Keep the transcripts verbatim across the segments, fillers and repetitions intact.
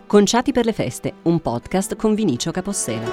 Conciati per le feste, un podcast con Vinicio Capossela.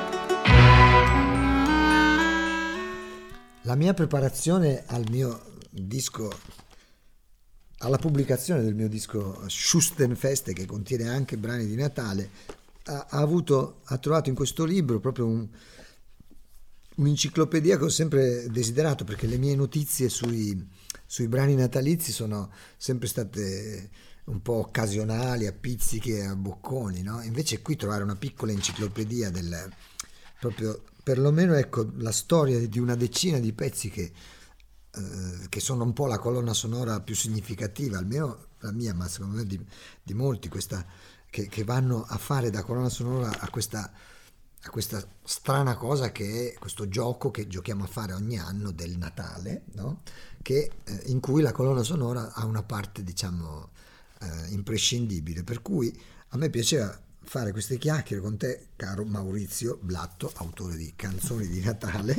La mia preparazione al mio disco, alla pubblicazione del mio disco Schustenfeste, che contiene anche brani di Natale, ha, ha avuto, ha trovato in questo libro proprio un, un'enciclopedia che ho sempre desiderato, perché le mie notizie sui, sui brani natalizi sono sempre state un po' occasionali, a pizzichi e a bocconi, no? Invece qui trovare una piccola enciclopedia del proprio, perlomeno ecco, la storia di una decina di pezzi che, eh, che sono un po' la colonna sonora più significativa, almeno la mia, ma secondo me di, di molti, questa, che, che vanno a fare da colonna sonora a questa, a questa strana cosa che è questo gioco che giochiamo a fare ogni anno del Natale, no? Che, eh, in cui la colonna sonora ha una parte, diciamo, Uh, imprescindibile, per cui a me piaceva fare queste chiacchiere con te, caro Maurizio Blatto, autore di Canzoni di Natale,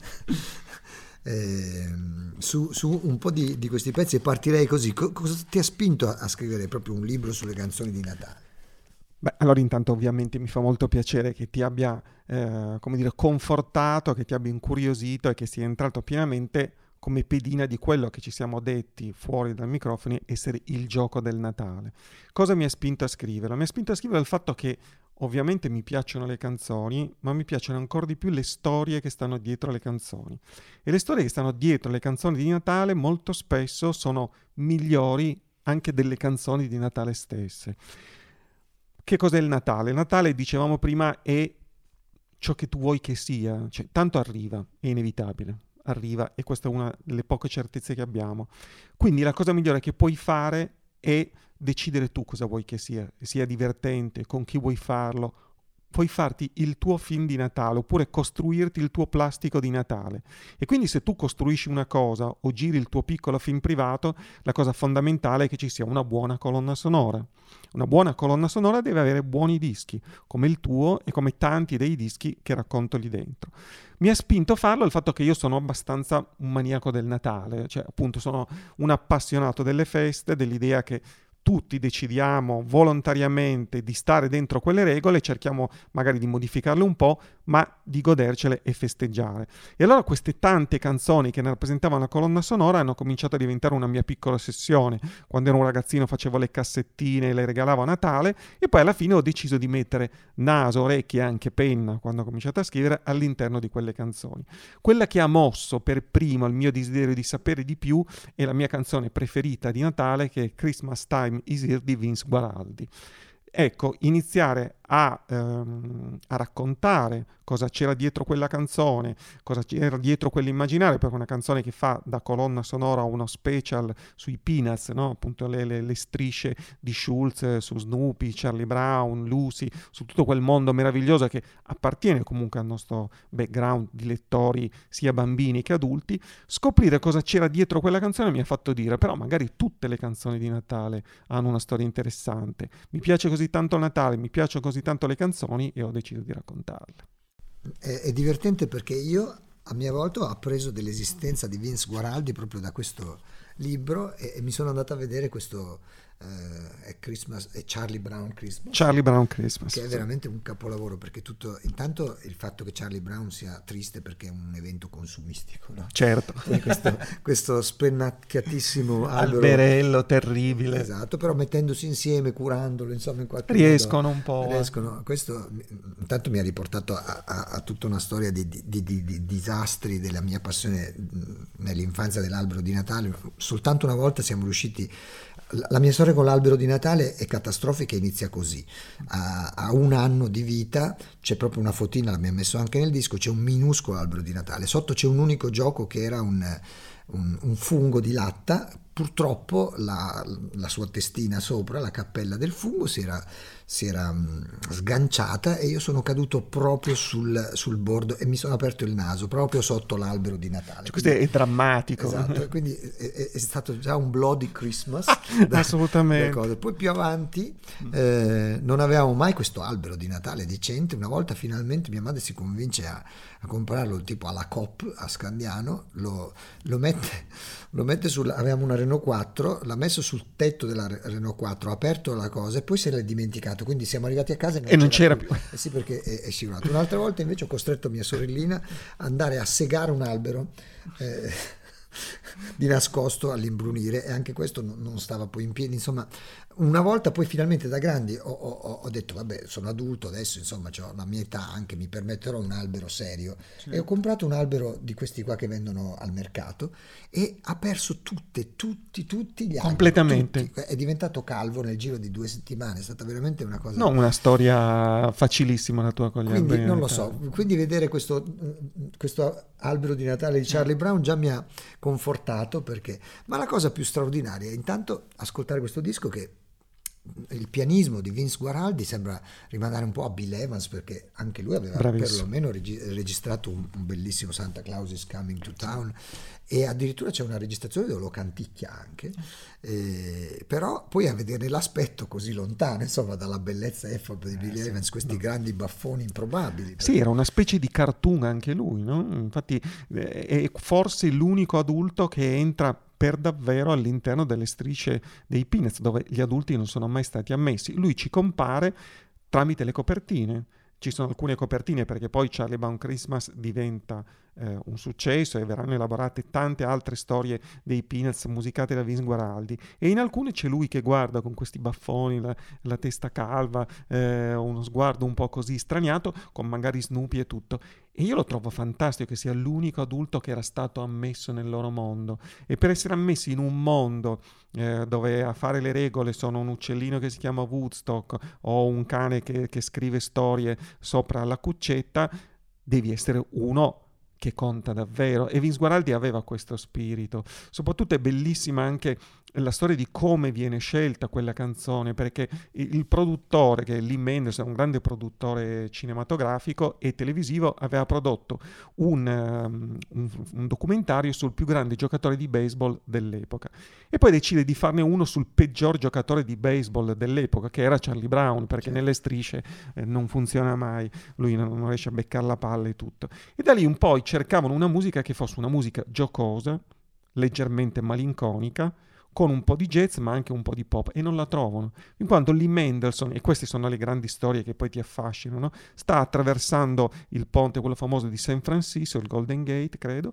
eh, su, su un po' di, di questi pezzi, e partirei così. Co- cosa ti ha spinto a, a scrivere proprio un libro sulle canzoni di Natale? Beh, allora intanto ovviamente mi fa molto piacere che ti abbia eh, come dire, confortato, che ti abbia incuriosito e che sia entrato pienamente come pedina di quello che ci siamo detti fuori dai microfoni, essere il gioco del Natale. Cosa mi ha spinto a scriverlo? Mi ha spinto a scrivere il fatto che ovviamente mi piacciono le canzoni, ma mi piacciono ancora di più le storie che stanno dietro le canzoni. E le storie che stanno dietro le canzoni di Natale molto spesso sono migliori anche delle canzoni di Natale stesse. Che cos'è il Natale? Il Natale, dicevamo prima, è ciò che tu vuoi che sia, cioè, tanto arriva, è inevitabile. Arriva, e questa è una delle poche certezze che abbiamo. Quindi la cosa migliore che puoi fare è decidere tu cosa vuoi che sia, sia divertente, con chi vuoi farlo. Puoi farti il tuo film di Natale oppure costruirti il tuo plastico di Natale. E quindi se tu costruisci una cosa o giri il tuo piccolo film privato, la cosa fondamentale è che ci sia una buona colonna sonora. Una buona colonna sonora deve avere buoni dischi, come il tuo e come tanti dei dischi che racconto lì dentro. Mi ha spinto a farlo il fatto che io sono abbastanza un maniaco del Natale, cioè appunto sono un appassionato delle feste, dell'idea che tutti decidiamo volontariamente di stare dentro quelle regole, cerchiamo magari di modificarle un po', ma di godercele e festeggiare. E allora queste tante canzoni che ne rappresentavano la colonna sonora hanno cominciato a diventare una mia piccola ossessione. Quando ero un ragazzino facevo le cassettine e le regalavo a Natale, e poi alla fine ho deciso di mettere naso, orecchie e anche penna, quando ho cominciato a scrivere, all'interno di quelle canzoni. Quella che ha mosso per primo il mio desiderio di sapere di più è la mia canzone preferita di Natale, che è Christmas Time Is Here di Vince Guaraldi. Ecco, iniziare a, ehm, a raccontare cosa c'era dietro quella canzone, cosa c'era dietro quell'immaginario, perché una canzone che fa da colonna sonora uno special sui Peanuts, no? Appunto le, le, le strisce di Schulz su Snoopy, Charlie Brown, Lucy, su tutto quel mondo meraviglioso che appartiene comunque al nostro background di lettori sia bambini che adulti. Scoprire cosa c'era dietro quella canzone mi ha fatto dire, però magari tutte le canzoni di Natale hanno una storia interessante. Mi piace così tanto il Natale, mi piacciono così tanto le canzoni, e ho deciso di raccontarle. È, è divertente perché io a mia volta ho appreso dell'esistenza di Vince Guaraldi proprio da questo libro, e, e mi sono andato a vedere questo uh, è Christmas, è Charlie Brown Christmas. Charlie Brown Christmas. Che è veramente un capolavoro, perché tutto, intanto il fatto che Charlie Brown sia triste perché è un evento consumistico, no? Certo. Questo, questo spennacchiatissimo albero, alberello terribile. Esatto, però mettendosi insieme, curandolo, insomma, in qualche riescono modo, un po'. Riescono. Questo intanto mi ha riportato a, a, a tutta una storia di, di, di, di disastri della mia passione nell'infanzia dell'albero di Natale. Soltanto una volta siamo riusciti. La mia storia con l'albero di Natale è catastrofica, inizia così. A, a un anno di vita c'è proprio una fotina, l'abbiamo messo anche nel disco, c'è un minuscolo albero di Natale. Sotto c'è un unico gioco che era un, un, un fungo di latta. Purtroppo la, la sua testina sopra, la cappella del fungo, si era, si era sganciata, e io sono caduto proprio sul, sul bordo e mi sono aperto il naso proprio sotto l'albero di Natale. Cioè, questo quindi, è drammatico. Esatto, quindi è, è stato già un Bloody Christmas. da, Assolutamente. Poi più avanti eh, non avevamo mai questo albero di Natale decente. Una volta finalmente mia madre si convince a, a comprarlo tipo alla Coop a Scandiano, lo, lo mette lo mette sul, avevamo una Renault quattro, l'ha messo sul tetto della Renault quattro, ha aperto la cosa e poi se l'è dimenticato, quindi siamo arrivati a casa e non, e non c'era, c'era più, più. Eh sì, perché è, è scivolato. Un'altra volta invece ho costretto mia sorellina ad andare a segare un albero eh, di nascosto all'imbrunire, e anche questo non, non stava poi in piedi. Insomma, una volta poi finalmente da grandi ho, ho, ho detto vabbè, sono adulto adesso, insomma ho la mia età, anche mi permetterò un albero serio, sì. E ho comprato un albero di questi qua che vendono al mercato e ha perso tutte tutti tutti gli alberi completamente, tutti. È diventato calvo nel giro di due settimane, è stata veramente una cosa, no, una storia facilissima la tua con gli quindi alberi non lo Natale. so, quindi vedere questo, questo albero di Natale di Charlie Brown già mi ha confortato, perché, ma la cosa più straordinaria è intanto ascoltare questo disco, che il pianismo di Vince Guaraldi sembra rimandare un po' a Bill Evans, perché anche lui aveva Bravissimo. perlomeno regi- registrato un, un bellissimo Santa Claus is Coming to Town, e addirittura c'è una registrazione dove lo canticchia anche, eh, però poi a vedere l'aspetto così lontano, insomma, dalla bellezza effobe di Bill eh, Evans, sì, questi no. grandi baffoni improbabili. Sì, era una specie di cartoon anche lui, no? Infatti è forse l'unico adulto che entra per davvero all'interno delle strisce dei Peanuts, dove gli adulti non sono mai stati ammessi. Lui ci compare tramite le copertine. Ci sono alcune copertine perché poi Charlie Brown Christmas diventa eh, un successo e verranno elaborate tante altre storie dei Peanuts musicate da Vince Guaraldi, e in alcune c'è lui che guarda con questi baffoni, la, la testa calva, eh, uno sguardo un po' così straniato, con magari Snoopy e tutto. E io lo trovo fantastico che sia l'unico adulto che era stato ammesso nel loro mondo, e per essere ammessi in un mondo eh, dove a fare le regole sono un uccellino che si chiama Woodstock o un cane che, che scrive storie sopra la cuccetta, devi essere uno che conta davvero, e Vince Guaraldi aveva questo spirito. Soprattutto è bellissima anche la storia di come viene scelta quella canzone, perché il produttore, che è Lee Mendelson, un grande produttore cinematografico e televisivo, aveva prodotto un, um, un, un documentario sul più grande giocatore di baseball dell'epoca, e poi decide di farne uno sul peggior giocatore di baseball dell'epoca, che era Charlie Brown, perché certo. nelle strisce eh, non funziona mai, lui non, non riesce a beccare la palla e tutto, e da lì un po' cercavano una musica che fosse una musica giocosa, leggermente malinconica, con un po' di jazz ma anche un po' di pop, e non la trovano, in quanto Lee Mendelson, e queste sono le grandi storie che poi ti affascinano, sta attraversando il ponte, quello famoso di San Francisco, il Golden Gate credo,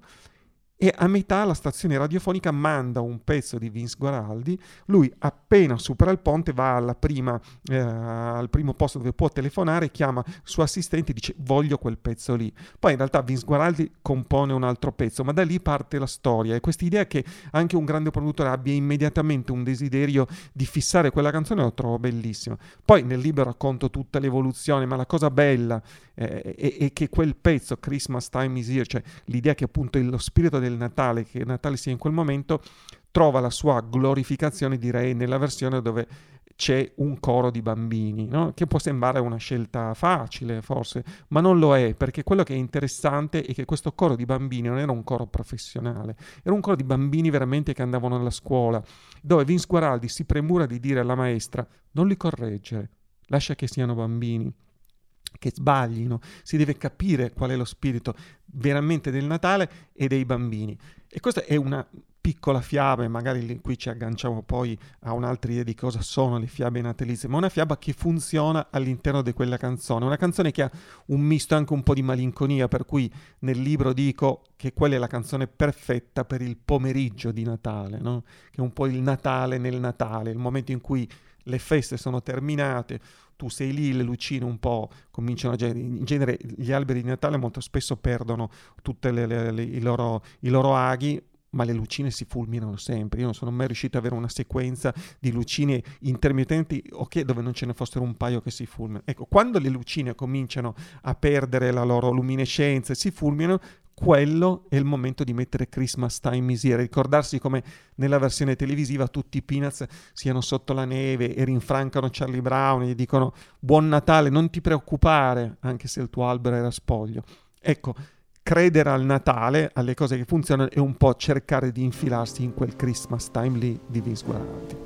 e a metà la stazione radiofonica manda un pezzo di Vince Guaraldi. Lui appena supera il ponte va alla prima, eh, al primo posto dove può telefonare, chiama il suo assistente e dice voglio quel pezzo lì. Poi in realtà Vince Guaraldi compone un altro pezzo, ma da lì parte la storia, e quest'idea che anche un grande produttore abbia immediatamente un desiderio di fissare quella canzone lo trovo bellissima. Poi nel libro racconto tutta l'evoluzione, ma la cosa bella eh, è, è che quel pezzo Christmas Time is Here, cioè l'idea che appunto lo spirito del Natale, che Natale sia in quel momento, trova la sua glorificazione, direi, nella versione dove c'è un coro di bambini, no? Che può sembrare una scelta facile forse, ma non lo è, perché quello che è interessante è che questo coro di bambini non era un coro professionale, era un coro di bambini veramente che andavano alla scuola, dove Vince Guaraldi si premura di dire alla maestra non li correggere, lascia che siano bambini, che sbaglino, si deve capire qual è lo spirito veramente del Natale e dei bambini. E questa è una piccola fiaba, e magari qui ci agganciamo poi a un'altra idea di cosa sono le fiabe natalizie, ma una fiaba che funziona all'interno di quella canzone, una canzone che ha un misto anche un po' di malinconia, per cui nel libro dico che quella è la canzone perfetta per il pomeriggio di Natale, no? Che è un po' il Natale nel Natale, il momento in cui le feste sono terminate, tu sei lì, le lucine un po' cominciano a genere, in genere gli alberi di Natale molto spesso perdono tutti i loro, i loro aghi, ma le lucine si fulminano sempre. Io non sono mai riuscito ad avere una sequenza di lucine intermittenti, ok, dove non ce ne fossero un paio che si fulminano. Ecco, quando le lucine cominciano a perdere la loro luminescenza e si fulminano, quello è il momento di mettere Christmas Time is Here, ricordarsi come nella versione televisiva tutti i Peanuts siano sotto la neve e rinfrancano Charlie Brown e gli dicono buon Natale, non ti preoccupare, anche se il tuo albero era spoglio. Ecco, credere al Natale, alle cose che funzionano, e un po' cercare di infilarsi in quel Christmas Time lì di Vince Guaraldi.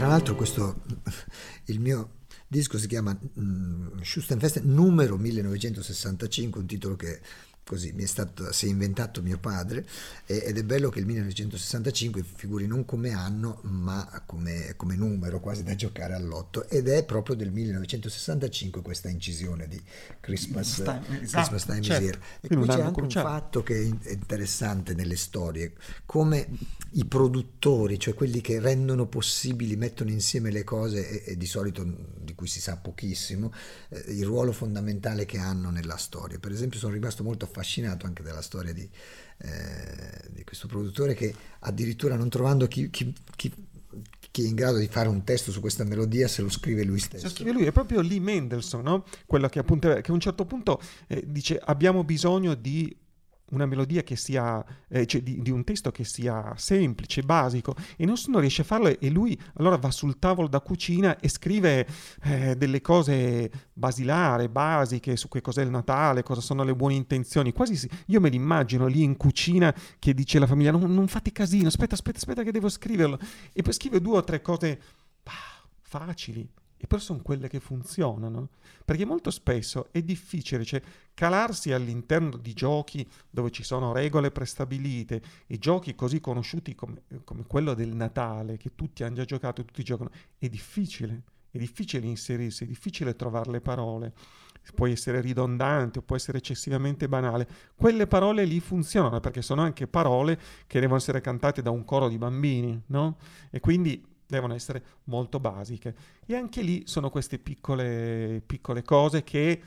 Tra l'altro questo, il mio disco si chiama mm, Schustenfest numero millenovecentosessantacinque, un titolo che così mi è stato, si è inventato mio padre, ed è bello che il millenovecentosessantacinque figuri non come anno ma come, come numero, quasi da giocare all'otto, ed è proprio del millenovecentosessantacinque questa incisione di Christmas Time, Christmas Time certo. is Here. E qui c'è anche un fatto che è interessante nelle storie, come i produttori, cioè quelli che rendono possibili, mettono insieme le cose, e, e di solito di cui si sa pochissimo, eh, il ruolo fondamentale che hanno nella storia. Per esempio sono rimasto molto affascinato anche dalla storia di, eh, di questo produttore che addirittura, non trovando chi, chi, chi, chi è in grado di fare un testo su questa melodia, se lo scrive lui stesso. Se scrive lui, è proprio Lee Mendelssohn, no? Quello che appunto, che a un certo punto eh, dice abbiamo bisogno di una melodia che sia, eh, cioè di, di un testo che sia semplice, basico, e nessuno riesce a farlo, e lui allora va sul tavolo da cucina e scrive eh, delle cose basilari, basiche, su che cos'è il Natale, cosa sono le buone intenzioni. Quasi si, io me li immagino lì in cucina che dice alla famiglia non, non fate casino, aspetta, aspetta, aspetta che devo scriverlo, e poi scrive due o tre cose bah, facili, e però sono quelle che funzionano, perché molto spesso è difficile, cioè, calarsi all'interno di giochi dove ci sono regole prestabilite, e giochi così conosciuti come, come quello del Natale, che tutti hanno già giocato e tutti giocano. È difficile, è difficile inserirsi, è difficile trovare le parole, può essere ridondante o può essere eccessivamente banale. Quelle parole lì funzionano perché sono anche parole che devono essere cantate da un coro di bambini, no? E quindi devono essere molto basiche, e anche lì sono queste piccole piccole cose che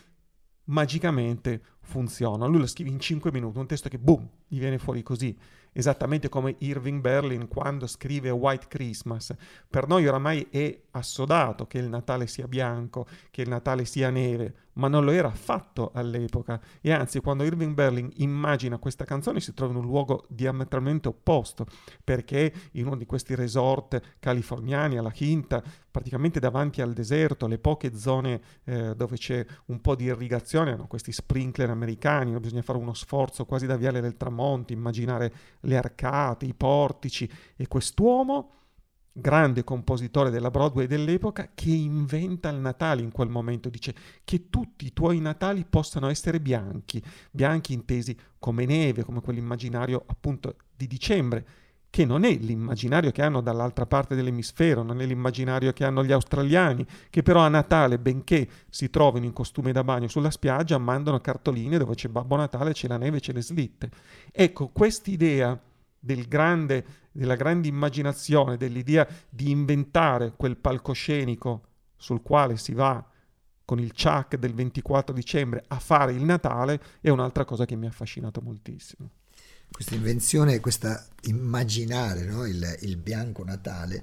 magicamente funzionano. Lui lo scrive in cinque minuti, un testo che boom, gli viene fuori così, esattamente come Irving Berlin quando scrive White Christmas. Per noi oramai è assodato che il Natale sia bianco, che il Natale sia neve, ma non lo era affatto all'epoca, e anzi quando Irving Berlin immagina questa canzone si trova in un luogo diametralmente opposto, perché in uno di questi resort californiani alla Quinta, praticamente davanti al deserto, le poche zone eh, dove c'è un po' di irrigazione hanno questi sprinkler americani, no? Bisogna fare uno sforzo quasi da Viale del Tramonto, immaginare le arcate, i portici, e quest'uomo, grande compositore della Broadway dell'epoca, che inventa il Natale in quel momento, dice che tutti i tuoi Natali possano essere bianchi, bianchi intesi come neve, come quell'immaginario appunto di dicembre, che non è l'immaginario che hanno dall'altra parte dell'emisfero, non è l'immaginario che hanno gli australiani, che però a Natale, benché si trovino in costume da bagno sulla spiaggia, mandano cartoline dove c'è Babbo Natale, c'è la neve, c'è le slitte. Ecco, quest'idea del grande, della grande immaginazione, dell'idea di inventare quel palcoscenico sul quale si va con il Chuck del ventiquattro dicembre a fare il Natale, è un'altra cosa che mi ha affascinato moltissimo. Questa invenzione, questa immaginare, no? il, il bianco Natale,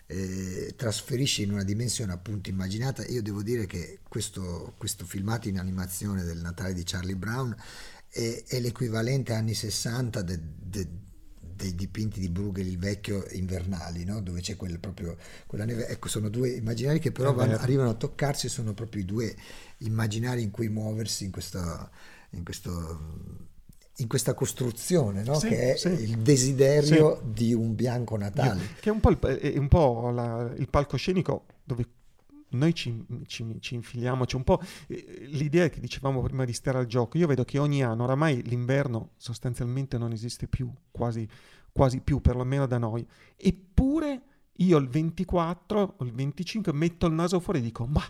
eh, trasferisce in una dimensione appunto immaginata. Io devo dire che questo, questo filmato in animazione del Natale di Charlie Brown è, è l'equivalente anni sessanta de, de, dei dipinti di Bruegel il vecchio invernali, no? Dove c'è quel, proprio quella neve. Ecco, sono due immaginari che però vanno, arrivano a toccarsi, sono proprio i due immaginari in cui muoversi in questo, in questo in questa costruzione, no? Sì, che è sì. il desiderio Sì. di un bianco Natale. Che è un po' il, è un po' la, il palcoscenico dove noi ci, ci, ci infiliamo. C'è un po' l'idea che dicevamo prima di stare al gioco. Io vedo che ogni anno, oramai l'inverno sostanzialmente non esiste più, quasi, quasi più, perlomeno da noi. Eppure io il ventiquattro o il venticinque metto il naso fuori e dico, ma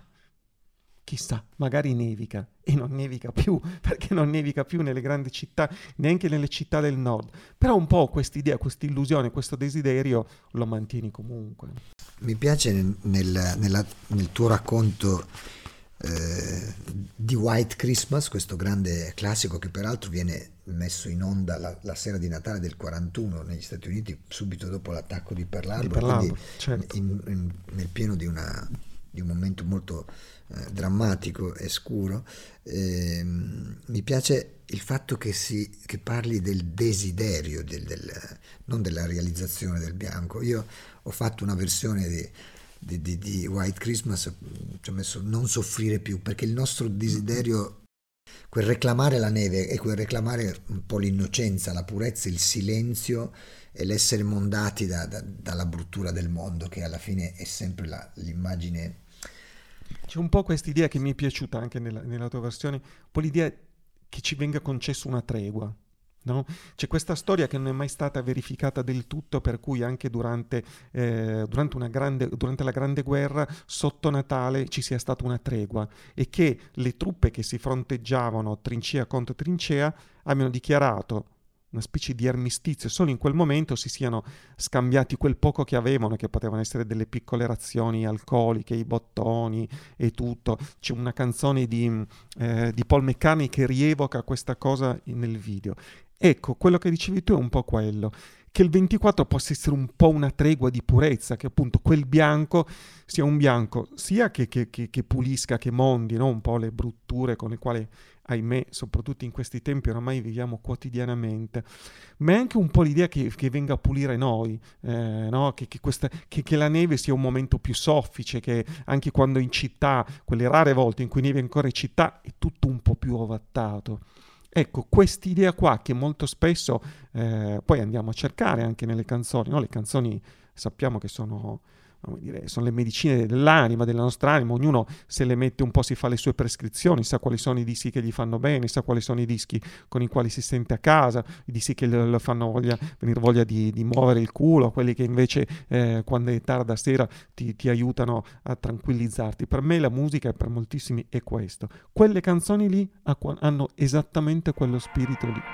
chissà, magari nevica, e non nevica più, perché non nevica più nelle grandi città, neanche nelle città del nord. Però un po' quest'idea, questa illusione, questo desiderio lo mantieni comunque. Mi piace nel, nella, nel tuo racconto eh, di White Christmas, questo grande classico che peraltro viene messo in onda la, la sera di Natale del quarantuno negli Stati Uniti, subito dopo l'attacco di Pearl Harbor, di Pearl Harbor, quindi certo. in, in, nel pieno di, una, di un momento molto Eh, drammatico e scuro. Eh, mi piace il fatto che si che parli del desiderio, del, del, non della realizzazione del bianco. Io ho fatto una versione di, di, di, di White Christmas, ci ho messo non soffrire più, perché il nostro desiderio quel reclamare la neve e quel reclamare un po' l'innocenza, la purezza, il silenzio e l'essere mondati da, da, dalla bruttura del mondo, che alla fine è sempre la, l'immagine. C'è un po' questa idea che mi è piaciuta anche nella, nella tua versione, un po' l'idea che ci venga concesso una tregua. No? C'è questa storia che non è mai stata verificata del tutto, per cui anche durante, eh, durante, una grande, durante la Grande Guerra, sotto Natale, ci sia stata una tregua e che le truppe che si fronteggiavano trincea contro trincea abbiano dichiarato una specie di armistizio, solo in quel momento si siano scambiati quel poco che avevano, che potevano essere delle piccole razioni alcoliche, i bottoni e tutto. C'è una canzone di, eh, di Paul McCartney che rievoca questa cosa nel video. Ecco, quello che dicevi tu è un po' quello, che il ventiquattro possa essere un po' una tregua di purezza, che appunto quel bianco sia un bianco sia che, che, che, che pulisca, che mondi, no? Un po' le brutture con le quali, ahimè, soprattutto in questi tempi oramai viviamo quotidianamente, ma è anche un po' l'idea che, che venga a pulire noi, eh, no? che, che, questa, che, che la neve sia un momento più soffice, che anche quando in città, quelle rare volte in cui neve ancora in città, è tutto un po' più ovattato. Ecco, quest'idea qua che molto spesso eh, poi andiamo a cercare anche nelle canzoni, no? Le canzoni sappiamo che sono, come dire, sono le medicine dell'anima, della nostra anima, ognuno se le mette un po', si fa le sue prescrizioni, sa quali sono i dischi che gli fanno bene, sa quali sono i dischi con i quali si sente a casa, i dischi che lo fanno voglia, venire voglia di, di muovere il culo, quelli che invece eh, quando è tarda sera ti, ti aiutano a tranquillizzarti. Per me la musica e per moltissimi è questo. Quelle canzoni lì hanno esattamente quello spirito lì.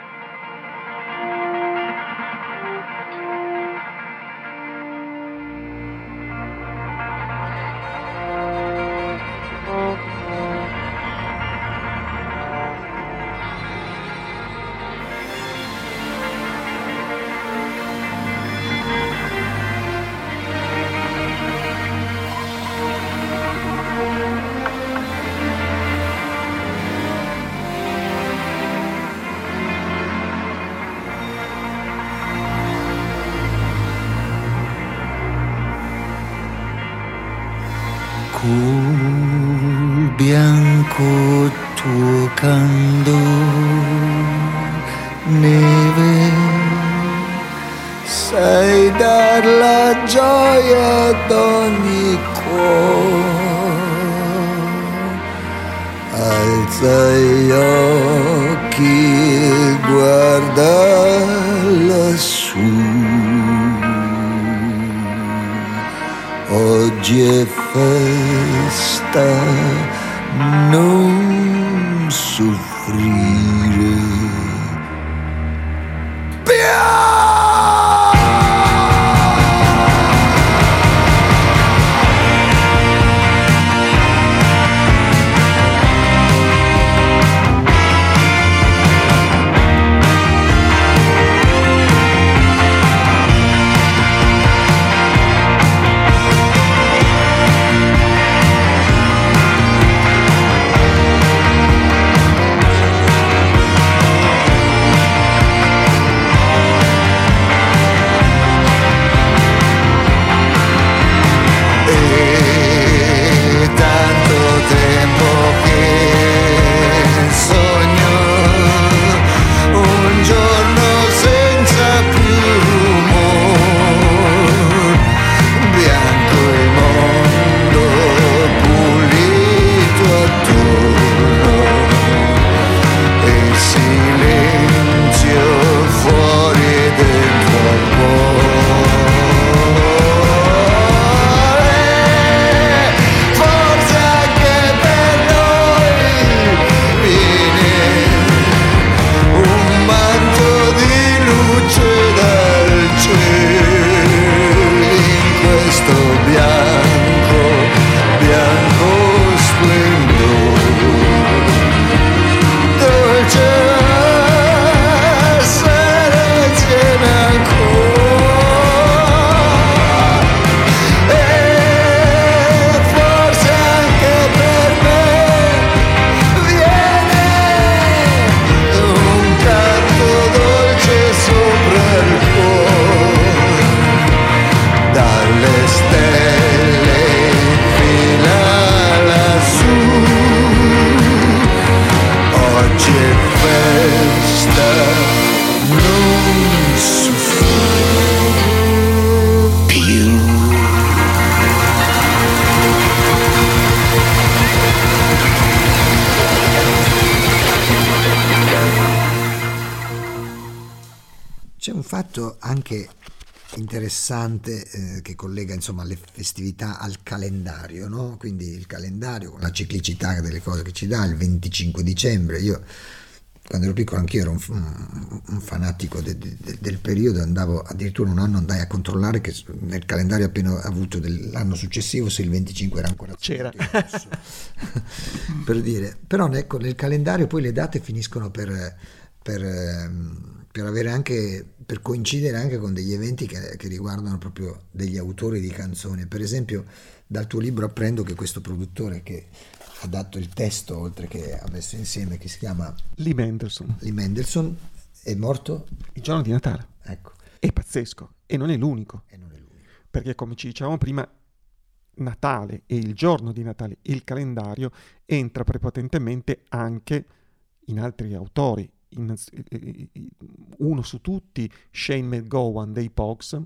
Col bianco tuo candor, neve, sai dar la gioia ad ogni cuore. Alza gli occhi e guarda lassù. Oggi è festa, non soffrire. C'è un fatto anche interessante eh, che collega insomma le festività al calendario, no? Quindi il calendario con la ciclicità delle cose che ci dà, il venticinque dicembre. Io quando ero piccolo anch'io ero un, un fanatico de, de, de, del periodo, andavo addirittura un anno andai a controllare che nel calendario appena avuto dell'anno successivo se il venticinque era ancora c'era per dire. Però ecco, nel calendario poi le date finiscono per, per, per avere anche per coincidere anche con degli eventi che, che riguardano proprio degli autori di canzoni. Per esempio dal tuo libro apprendo che questo produttore che ha dato il testo oltre che ha messo insieme, che si chiama Lee Mendelsohn. Lee Mendelsohn è morto il giorno di Natale. Ecco. È pazzesco e non è l'unico. E non è l'unico. Perché come ci dicevamo prima, Natale e il giorno di Natale, il calendario entra prepotentemente anche in altri autori. In, uno su tutti, Shane McGowan dei Pogues,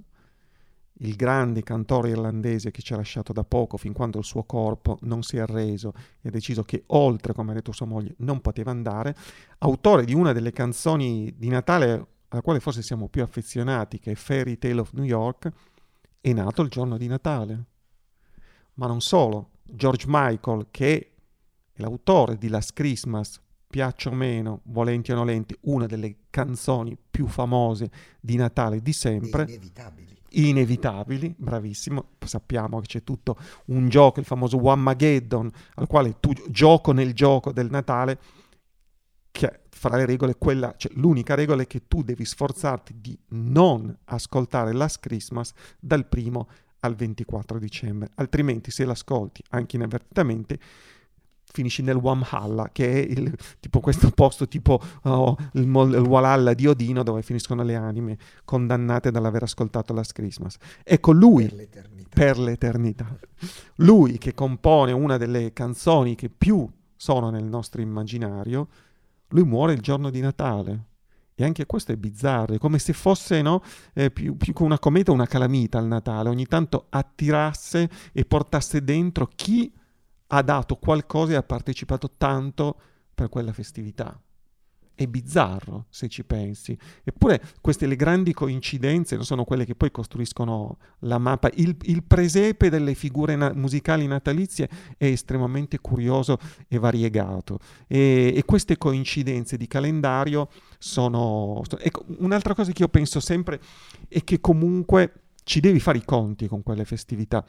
il grande cantore irlandese che ci ha lasciato da poco, fin quando il suo corpo non si è arreso e ha deciso che oltre, come ha detto sua moglie, non poteva andare, autore di una delle canzoni di Natale alla quale forse siamo più affezionati, che è Fairy Tale of New York, è nato il giorno di Natale. Ma non solo, George Michael, che è l'autore di Last Christmas, piaccia o meno, volenti o nolenti, una delle canzoni più famose di Natale di sempre. Inevitabili. Inevitabili, bravissimo. Sappiamo che c'è tutto un gioco, il famoso Whamageddon, al quale tu gioco nel gioco del Natale, che fra le regole quella, cioè l'unica regola è che tu devi sforzarti di non ascoltare Last Christmas dal primo al ventiquattro dicembre, altrimenti se l'ascolti anche inavvertitamente finisci nel Walhalla, che è il, tipo questo posto tipo oh, il, il Walhalla di Odino, dove finiscono le anime condannate dall'aver ascoltato Last Christmas. Ecco lui, per l'eternità. per l'eternità, lui che compone una delle canzoni che più sono nel nostro immaginario, lui muore il giorno di Natale. E anche questo è bizzarro, è come se fosse no, eh, più, più che una cometa una calamita al Natale, ogni tanto attirasse e portasse dentro chi ha dato qualcosa e ha partecipato tanto per quella festività. È bizzarro se ci pensi. Eppure queste le grandi coincidenze non sono quelle che poi costruiscono la mappa. Il, il presepe delle figure na- musicali natalizie è estremamente curioso e variegato. E, e queste coincidenze di calendario sono... Ecco, un'altra cosa che io penso sempre è che comunque ci devi fare i conti con quelle festività.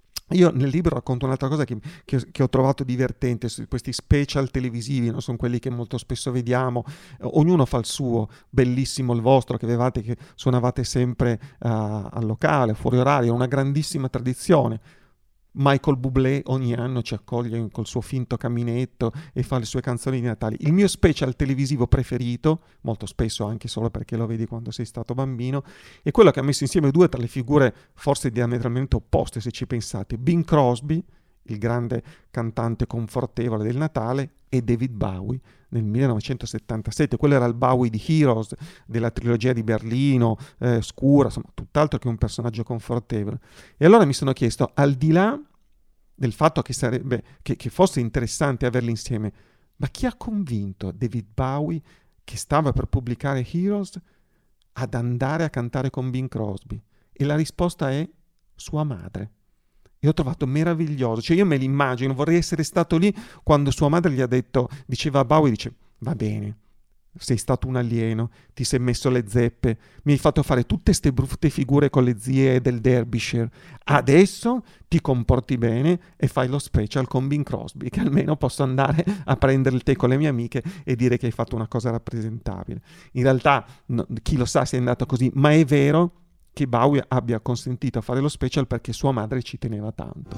Io nel libro racconto un'altra cosa che, che, che ho trovato divertente, questi special televisivi, no? Sono quelli che molto spesso vediamo, eh, ognuno fa il suo, bellissimo il vostro che avevate, che suonavate sempre uh, al locale, fuori orario, è una grandissima tradizione. Michael Bublé ogni anno ci accoglie col suo finto caminetto e fa le sue canzoni di Natale. Il mio special televisivo preferito, molto spesso anche solo perché lo vedi quando sei stato bambino, è quello che ha messo insieme due tra le figure forse diametralmente opposte, se ci pensate: Bing Crosby, il grande cantante confortevole del Natale, e David Bowie nel millenovecentosettantasette. Quello era il Bowie di Heroes, della trilogia di Berlino, eh, scura, insomma, tutt'altro che un personaggio confortevole. E allora mi sono chiesto, al di là del fatto che, sarebbe, che, che fosse interessante averli insieme, ma chi ha convinto David Bowie, che stava per pubblicare Heroes, ad andare a cantare con Bing Crosby? E la risposta è sua madre. E ho trovato meraviglioso, cioè io me l'immagino, vorrei essere stato lì quando sua madre gli ha detto, diceva a Bowie, dice, va bene, sei stato un alieno, ti sei messo le zeppe, mi hai fatto fare tutte ste brutte figure con le zie del Derbyshire, adesso ti comporti bene e fai lo special con Bing Crosby, che almeno posso andare a prendere il tè con le mie amiche e dire che hai fatto una cosa rappresentabile. In realtà no, chi lo sa se è andato così, ma è vero che Bowie abbia consentito a fare lo special perché sua madre ci teneva tanto.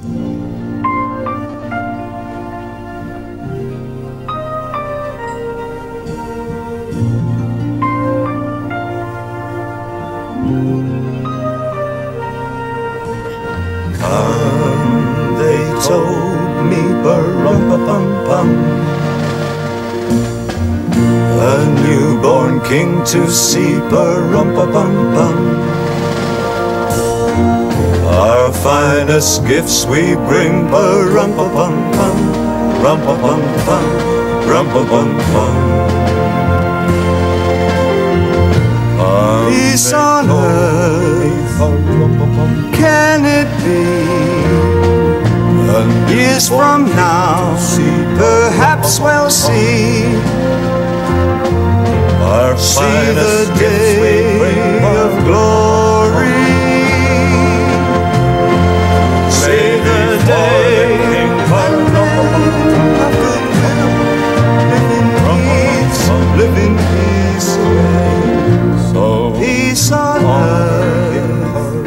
Come, they told me, ba-rum-ba-bum-bum, a newborn king to see, ba-rum-ba-bum-bum. Our finest gifts we bring, ba-rum-ba-bum-bum, rum-ba-bum-bum, rum-ba-bum-bum. Come Peace on earth, can it be? And years from now, perhaps we'll see, our see the day of glory. See the day when live in peace again. So peace on earth,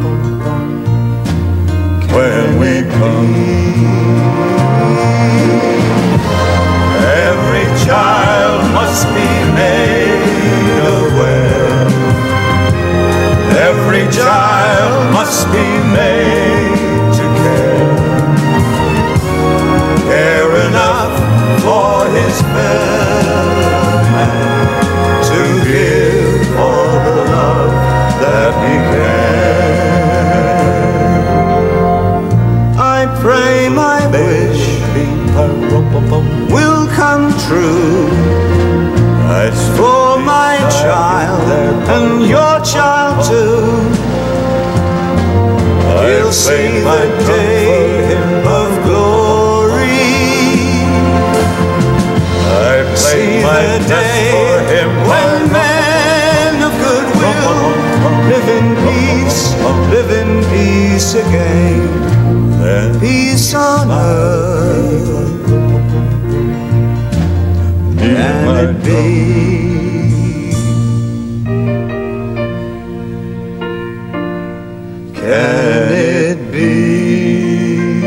when we come. Every child must be made aware. Every child must be made to care. Care enough for his fellow man, to give all the love that he can. I pray my wish will come true, as for my child and your child too. He'll see the day of glory. I see the day when men of goodwill live in peace, live in peace again. Peace on earth. Can it be? Can it be?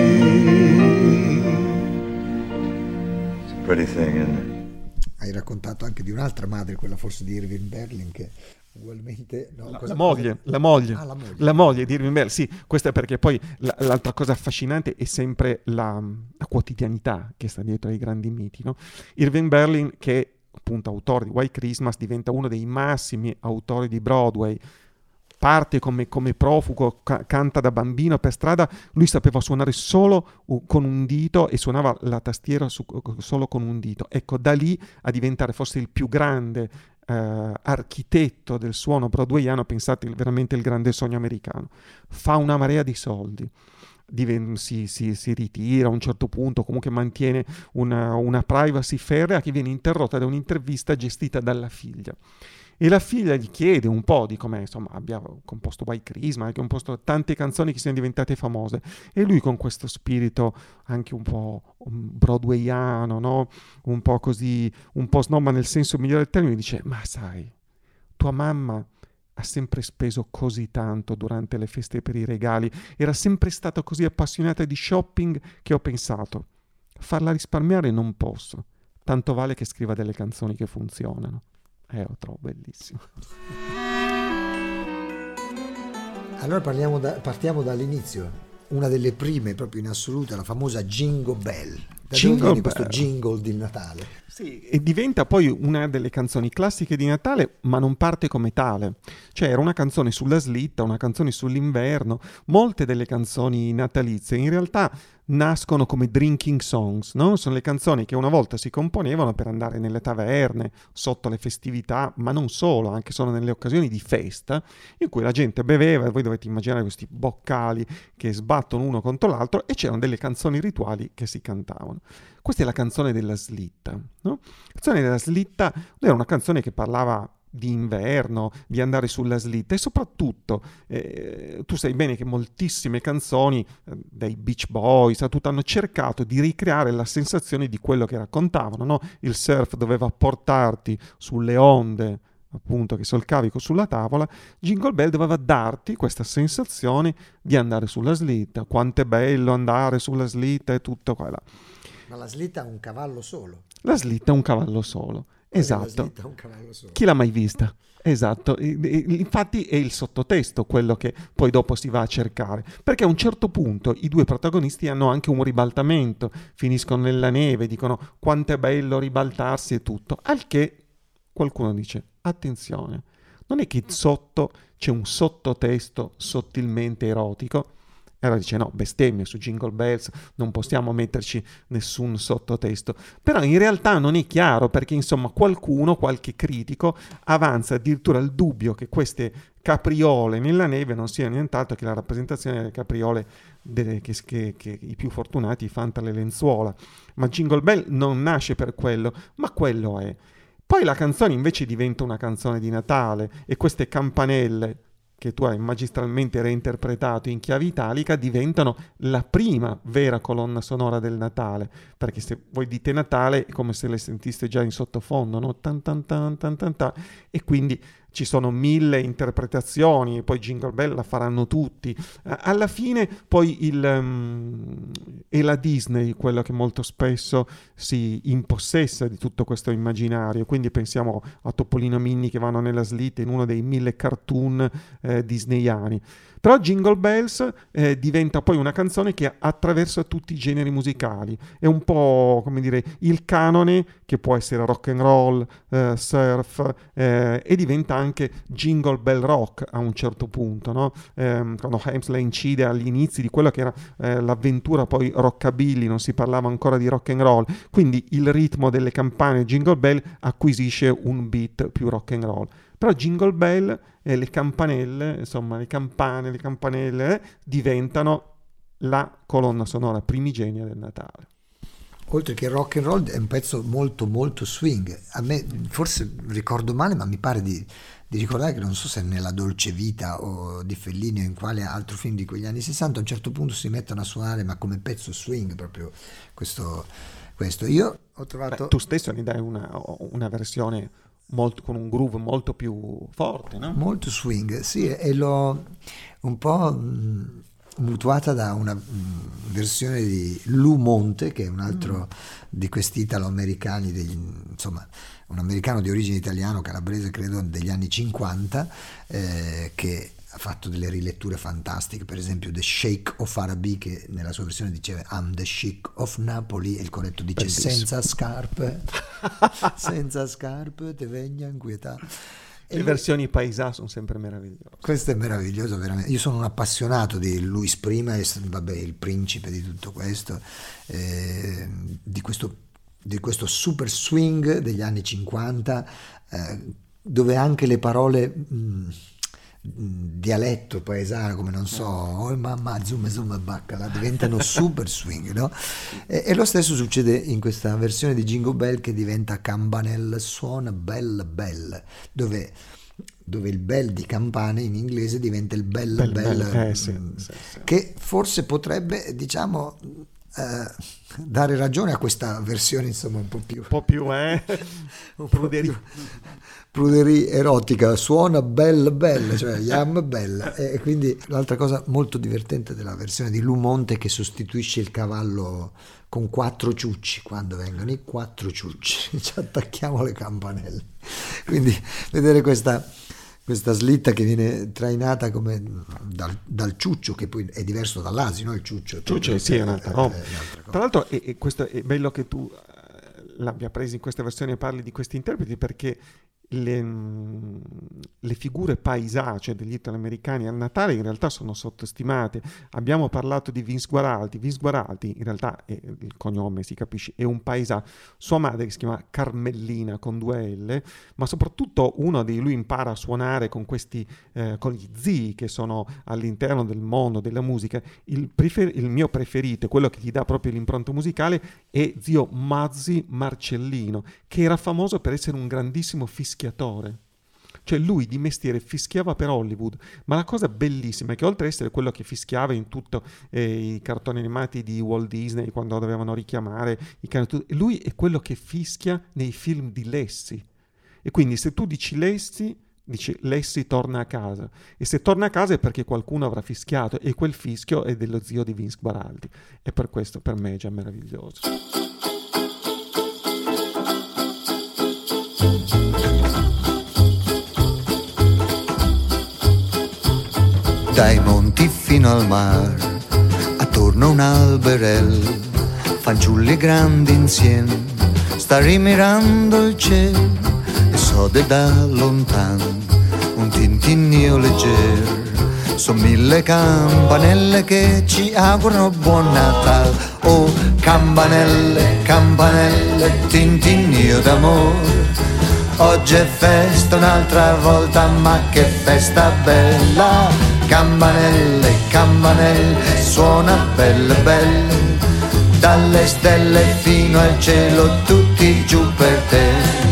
It's a pretty thing, isn't it? Hai raccontato anche di un'altra madre, quella forse di Irving Berlin, che ugualmente... No, La, cosa, la moglie, cosa... la moglie, Ah, la moglie. la moglie di Irving Berlin, sì, questa è perché poi la, l'altra cosa affascinante è sempre la, la quotidianità che sta dietro ai grandi miti, no? Irving Berlin, che appunto autore di White Christmas, diventa uno dei massimi autori di Broadway, parte come, come profugo, ca- canta da bambino per strada, lui sapeva suonare solo uh, con un dito e suonava la tastiera su, uh, solo con un dito. Ecco, da lì a diventare forse il più grande uh, architetto del suono broadwayano, pensate, veramente il grande sogno americano. Fa una marea di soldi. Diven- si, si, si ritira a un certo punto, comunque mantiene una, una privacy ferrea che viene interrotta da un'intervista gestita dalla figlia. E la figlia gli chiede un po' di come, insomma, abbia composto White Christmas, ha composto tante canzoni che sono diventate famose. E lui, con questo spirito anche un po' broadwayano, no? Un po' così, un po' snob, ma nel senso migliore del termine, dice: ma sai, tua mamma ha sempre speso così tanto durante le feste per i regali, era sempre stata così appassionata di shopping che ho pensato, farla risparmiare non posso, tanto vale che scriva delle canzoni che funzionano. Eh, lo trovo bellissimo. Allora parliamo da, partiamo dall'inizio. Una delle prime, proprio in assoluto, la famosa Jingle Bell. Da Jingle dove viene Bell. questo jingle di Natale? Sì, e diventa poi una delle canzoni classiche di Natale, ma non parte come tale. Cioè era una canzone sulla slitta, una canzone sull'inverno. Molte delle canzoni natalizie in realtà nascono come drinking songs, no? Sono le canzoni che una volta si componevano per andare nelle taverne, sotto le festività, ma non solo, anche solo nelle occasioni di festa, in cui la gente beveva, e voi dovete immaginare questi boccali che sbattono uno contro l'altro, e c'erano delle canzoni rituali che si cantavano. Questa è la canzone della slitta, no? La canzone della slitta era una canzone che parlava di inverno, di andare sulla slitta, e soprattutto eh, tu sai bene che moltissime canzoni eh, dai Beach Boys a tutto hanno cercato di ricreare la sensazione di quello che raccontavano, no? Il surf doveva portarti sulle onde, appunto, che solcavi sulla tavola. Jingle Bell doveva darti questa sensazione di andare sulla slitta, quanto è bello andare sulla slitta e tutto qua là. Ma la slitta ha un cavallo solo. La slitta è un cavallo solo. Esatto. La slitta ha un cavallo solo. Chi l'ha mai vista? Esatto. E, e, infatti è il sottotesto quello che poi dopo si va a cercare, perché a un certo punto i due protagonisti hanno anche un ribaltamento, finiscono nella neve, dicono quanto è bello ribaltarsi e tutto, al che qualcuno dice: attenzione, non è che sotto c'è un sottotesto sottilmente erotico? E allora dice no, bestemmie su Jingle Bells, non possiamo metterci nessun sottotesto. Però in realtà non è chiaro, perché insomma qualcuno, qualche critico, avanza addirittura il dubbio che queste capriole nella neve non siano nient'altro che la rappresentazione delle capriole delle, che, che, che i più fortunati fanno tra le lenzuola. Ma Jingle Bell non nasce per quello, ma quello è. Poi la canzone invece diventa una canzone di Natale, e queste campanelle che tu hai magistralmente reinterpretato in chiave italica diventano la prima vera colonna sonora del Natale, perché se voi dite Natale è come se le sentiste già in sottofondo, no? Tan tan tan tan tan tan, e quindi ci sono mille interpretazioni, e poi Jingle Bell la faranno tutti. Alla fine poi il, um, è la Disney quello che molto spesso si impossessa di tutto questo immaginario, quindi pensiamo a Topolino Minnie che vanno nella slitta in uno dei mille cartoon eh, disneyani. Però Jingle Bells eh, diventa poi una canzone che attraversa tutti i generi musicali, è un po' come dire il canone, che può essere rock and roll, eh, surf, eh, e diventa anche Jingle Bell Rock a un certo punto, no? Eh, quando Helms incide agli inizi di quello che era eh, l'avventura poi rockabilly, non si parlava ancora di rock and roll, quindi il ritmo delle campane Jingle Bell acquisisce un beat più rock and roll. Però Jingle Bell e le campanelle, insomma le campane, le campanelle eh, diventano la colonna sonora primigenia del Natale. Oltre che rock and roll è un pezzo molto molto swing. A me forse ricordo male, ma mi pare di, di ricordare che non so se nella Dolce Vita o di Fellini o in quale altro film di quegli anni sessanta a un certo punto si mettono a suonare, ma come pezzo swing proprio questo. questo. Io ho trovato... Beh, tu stesso ne dai una, una versione molto, con un groove molto più forte, no? Molto swing, sì, e l'ho un po' mh, mutuata da una mh, versione di Lou Monte, che è un altro mm. di questi italo-americani, degli, insomma un americano di origine italiano, calabrese credo, degli anni cinquanta, eh, che ha fatto delle riletture fantastiche, per esempio The Sheikh of Arabi, che nella sua versione diceva I'm the Sheikh of Napoli, e il corretto dice Bellissimo. senza scarpe, senza scarpe te vegna inquietà. Le e versioni paesà sono sempre meravigliose. Questo è meraviglioso, veramente. Io sono un appassionato di Luis Prima, e vabbè, il principe di tutto questo, eh, di questo, di questo super swing degli anni cinquanta, eh, dove anche le parole mh, dialetto paesano, come non so, oh mamma zoom zoom baccala, diventano super swing, no? E, e lo stesso succede in questa versione di Jingle Bell, che diventa campanelle suona bell bell, dove dove il bell di campane in inglese diventa il bell bell, bell, bell eh, sì, sì, sì. Che forse potrebbe, diciamo, eh, dare ragione a questa versione, insomma, un po' più un po' più eh un pruderie pruderie erotica, suona bell bell, cioè yam bell. E quindi l'altra cosa molto divertente della versione di Lou Monte, che sostituisce il cavallo con quattro ciucci, quando vengono i quattro ciucci ci attacchiamo le campanelle, quindi vedere questa questa slitta che viene trainata come dal, dal ciuccio, che poi è diverso dall'asino, il ciuccio ciuccio sì, è un'altra roba. Tra l'altro è, è, questo è bello che tu l'abbia preso in questa versione e parli di questi interpreti, perché le, le figure paesacce degli italoamericani al Natale in realtà sono sottostimate. Abbiamo parlato di Vince Guaraldi. Vince Guaraldi in realtà è, il cognome si capisce, è un paesà. Sua madre, che si chiama Carmellina con due L, ma soprattutto uno di lui impara a suonare con questi eh, con gli zii che sono all'interno del mondo della musica. Il, prefer- il mio preferito, quello che gli dà proprio l'impronta musicale, è zio Mazzi Marcellino, che era famoso per essere un grandissimo fischiatore. Cioè lui di mestiere fischiava per Hollywood, ma la cosa bellissima è che oltre ad essere quello che fischiava in tutti eh, i cartoni animati di Walt Disney quando dovevano richiamare i cartoni, lui è quello che fischia nei film di Lassie. E quindi se tu dici Lassie, dici Lassie torna a casa, e se torna a casa è perché qualcuno avrà fischiato, e quel fischio è dello zio di Vince Guaraldi, e per questo per me è già meraviglioso. Dai monti fino al mare, attorno a un alberello, fanciulli grandi insieme, sta rimirando il cielo, e sode da lontano un tintinnio leggero sono mille campanelle che ci augurano buon Natale. Oh, campanelle, campanelle, tintinnio d'amore. Oggi è festa un'altra volta, ma che festa bella. Campanelle, campanelle, suona belle belle. Dalle stelle fino al cielo, tutti giù per te.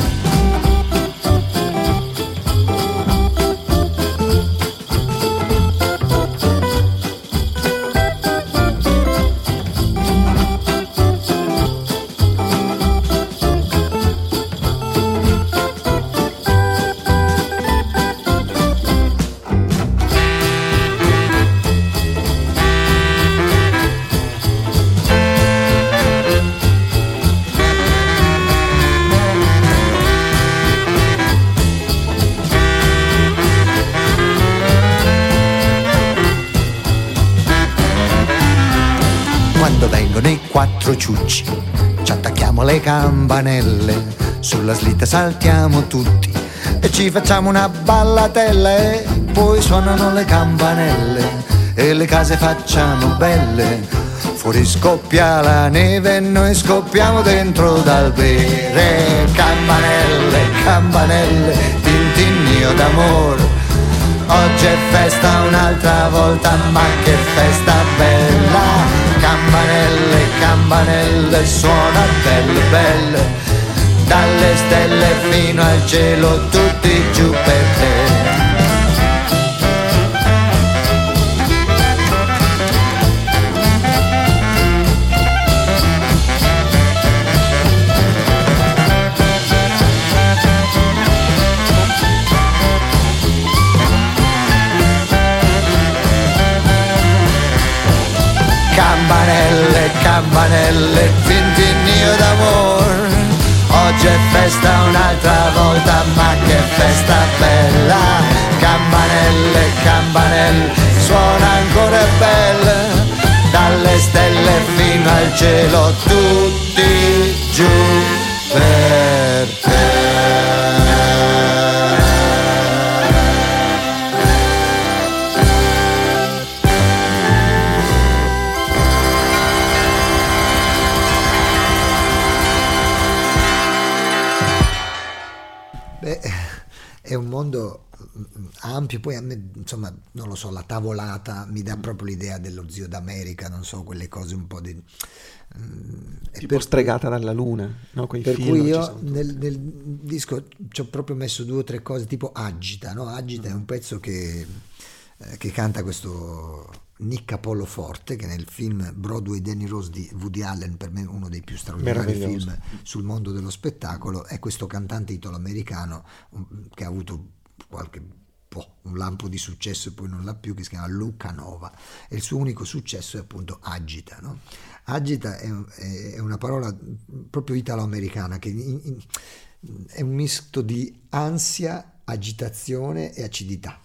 Quando vengono i quattro ciucci, ci attacchiamo le campanelle, sulla slitta saltiamo tutti e ci facciamo una ballatella e poi suonano le campanelle e le case facciamo belle. Fuori scoppia la neve e noi scoppiamo dentro dal bere. Campanelle, campanelle, tintinnio d'amore. Oggi è festa un'altra volta, ma che festa bella. Campanelle, campanelle, suona belle belle. Dalle stelle fino al cielo, tutti giù per te. Campanelle, campanelle, tintinnio d'amor. Oggi è festa un'altra volta, ma che festa bella. Campanelle, campanelle, suona ancora belle. Dalle stelle fino al cielo, tutti giù per te. È un mondo ampio, poi a me, insomma, non lo so, la tavolata mi dà proprio l'idea dello Zio d'America, non so, quelle cose un po' di... Mm, tipo per, Stregata dalla luna, no? Quei per film cui io nel, nel disco ci ho proprio messo due o tre cose, tipo Agita, no? Agita mm. è un pezzo che, eh, che canta questo Nick Apollo Forte, che nel film Broadway Danny Rose di Woody Allen, per me uno dei più straordinari film sul mondo dello spettacolo, è questo cantante italo-americano che ha avuto qualche po', un lampo di successo e poi non l'ha più, che si chiama Luca Nova, e il suo unico successo è appunto Agita, no? Agita è, è una parola proprio italo-americana che in, in, è un misto di ansia, agitazione e acidità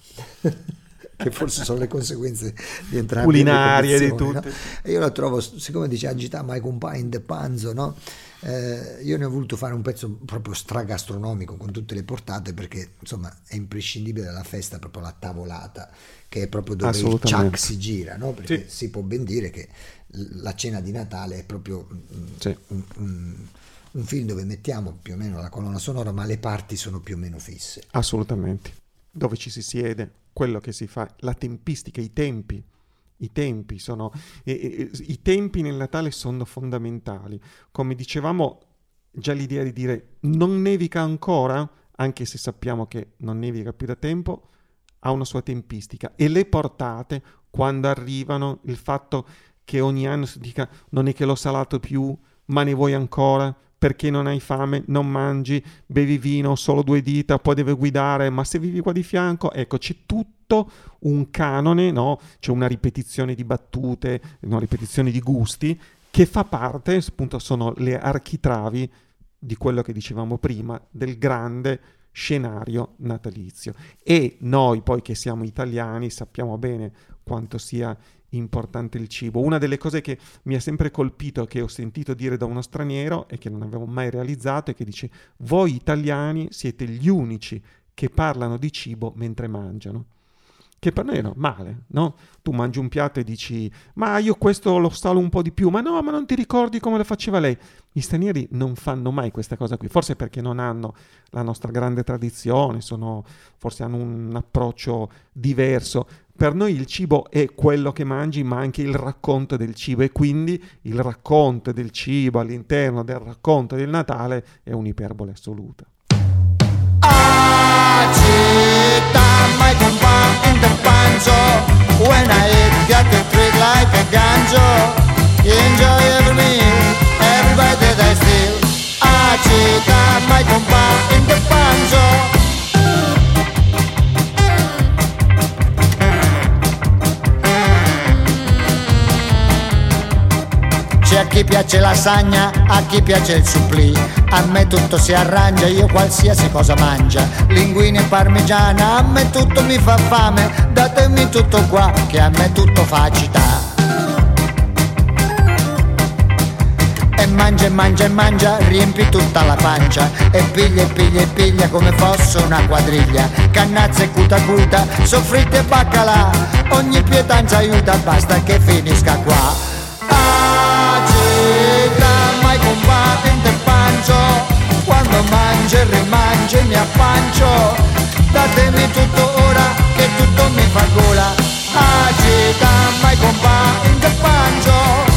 che forse sono le conseguenze di entrambe culinarie di tutte, no? E io la trovo, siccome dice agita my compagno in the panzo, no? Eh, io ne ho voluto fare un pezzo proprio stragastronomico con tutte le portate, perché insomma è imprescindibile dalla festa proprio la tavolata, che è proprio dove il Chuck si gira, no? Perché sì, si può ben dire che la cena di Natale è proprio sì. un, un, un film dove mettiamo più o meno la colonna sonora, ma le parti sono più o meno fisse. Assolutamente, dove ci si siede, quello che si fa, la tempistica, i tempi, i tempi sono, eh, eh, i tempi nel Natale sono fondamentali. Come dicevamo, già l'idea di dire non nevica ancora, anche se sappiamo che non nevica più da tempo, ha una sua tempistica, e le portate, quando arrivano, il fatto che ogni anno si dica non è che l'ho salato più, ma ne vuoi ancora? Perché non hai fame, non mangi, bevi vino, solo due dita, poi deve guidare, ma se vivi qua di fianco, ecco, c'è tutto un canone, no? C'è una ripetizione di battute, una ripetizione di gusti, che fa parte, appunto, sono le architravi di quello che dicevamo prima, del grande scenario natalizio. E noi poi che siamo italiani sappiamo bene quanto sia importante il cibo. Una delle cose che mi ha sempre colpito, che ho sentito dire da uno straniero e che non avevo mai realizzato, è che dice: voi italiani siete gli unici che parlano di cibo mentre mangiano, che per noi è normale, no? Tu mangi un piatto e dici ma io questo lo salo un po' di più, ma no, ma non ti ricordi come lo faceva lei? Gli stranieri non fanno mai questa cosa qui, forse perché non hanno la nostra grande tradizione, sono, forse hanno un approccio diverso. Per noi il cibo è quello che mangi, ma anche il racconto del cibo, e quindi il racconto del cibo all'interno del racconto del Natale è un'iperbole assoluta. Agita, my compa in the banjo. When I eat, got to treat like a ganjo. Enjoy every meal, everybody that I steal. Agita, my compa in the banjo. A chi piace la lasagna, a chi piace il supplì, a me tutto si arrangia, io qualsiasi cosa mangia. Linguine parmigiana, a me tutto mi fa fame, datemi tutto qua che a me tutto fa agità. E mangia e mangia e mangia, riempi tutta la pancia, e piglia e piglia e piglia come fosse una quadriglia. Cannazza e cuta cuta, soffritte e baccalà, ogni pietanza aiuta, basta che finisca qua. Agita, mai combatte in te pancio, quando mangi e rimangi mi appancio. Datemi tutto ora che tutto mi fa gola. Agita, mai combatte in te pancio.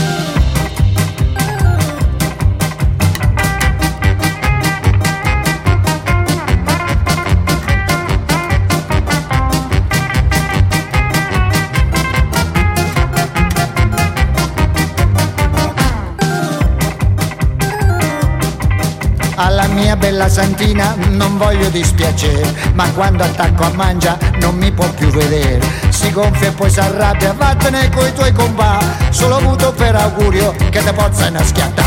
Alla mia bella santina non voglio dispiacere, ma quando attacco a mangia non mi può più vedere. Si gonfia e poi si arrabbia, vattene coi tuoi compà, solo avuto per augurio che te possano schiattà.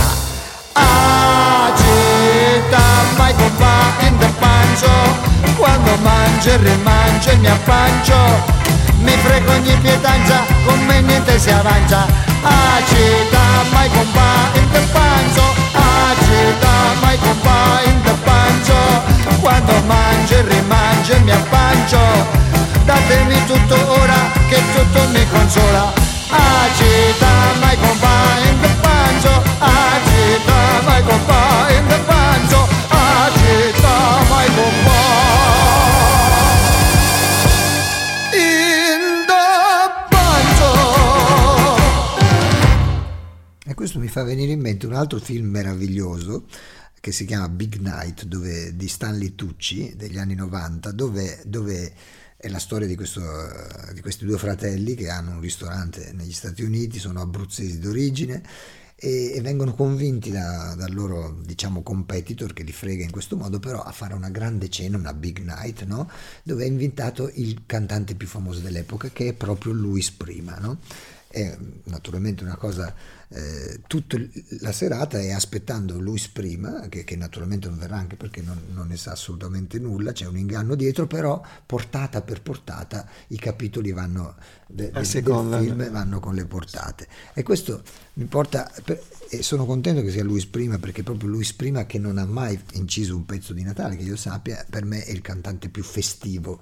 Agita, mai compà in te pancio, quando mangi e rimangi mi appancio. Mi frego ogni pietanza, con me niente si avanza. Agita, mai compà in te pancio, agita, mai compà in te pancio. Quando mangi e rimangi mi appancio. Datemi tutto ora che tutto mi consola. Agita, mai compà in te pancio, agita, mai compà in te pancio, agita, mai compà. E questo mi fa venire in mente un altro film meraviglioso che si chiama Big Night, dove, di Stanley Tucci, degli anni novanta, dove, dove è la storia di, questo, di questi due fratelli che hanno un ristorante negli Stati Uniti, sono abruzzesi d'origine e, e vengono convinti da, dal loro, diciamo, competitor che li frega in questo modo, però a fare una grande cena, una Big Night, no? Dove è invitato il cantante più famoso dell'epoca, che è proprio Louis Prima, no? È naturalmente una cosa, eh, tutta la serata è aspettando Louis Prima, che, che naturalmente non verrà, anche perché non, non ne sa assolutamente nulla, c'è un inganno dietro, però portata per portata i capitoli vanno de, de, del film vanno con le portate, e questo mi porta per, e sono contento che sia Louis Prima, perché proprio Louis Prima, che non ha mai inciso un pezzo di Natale che io sappia, per me è il cantante più festivo,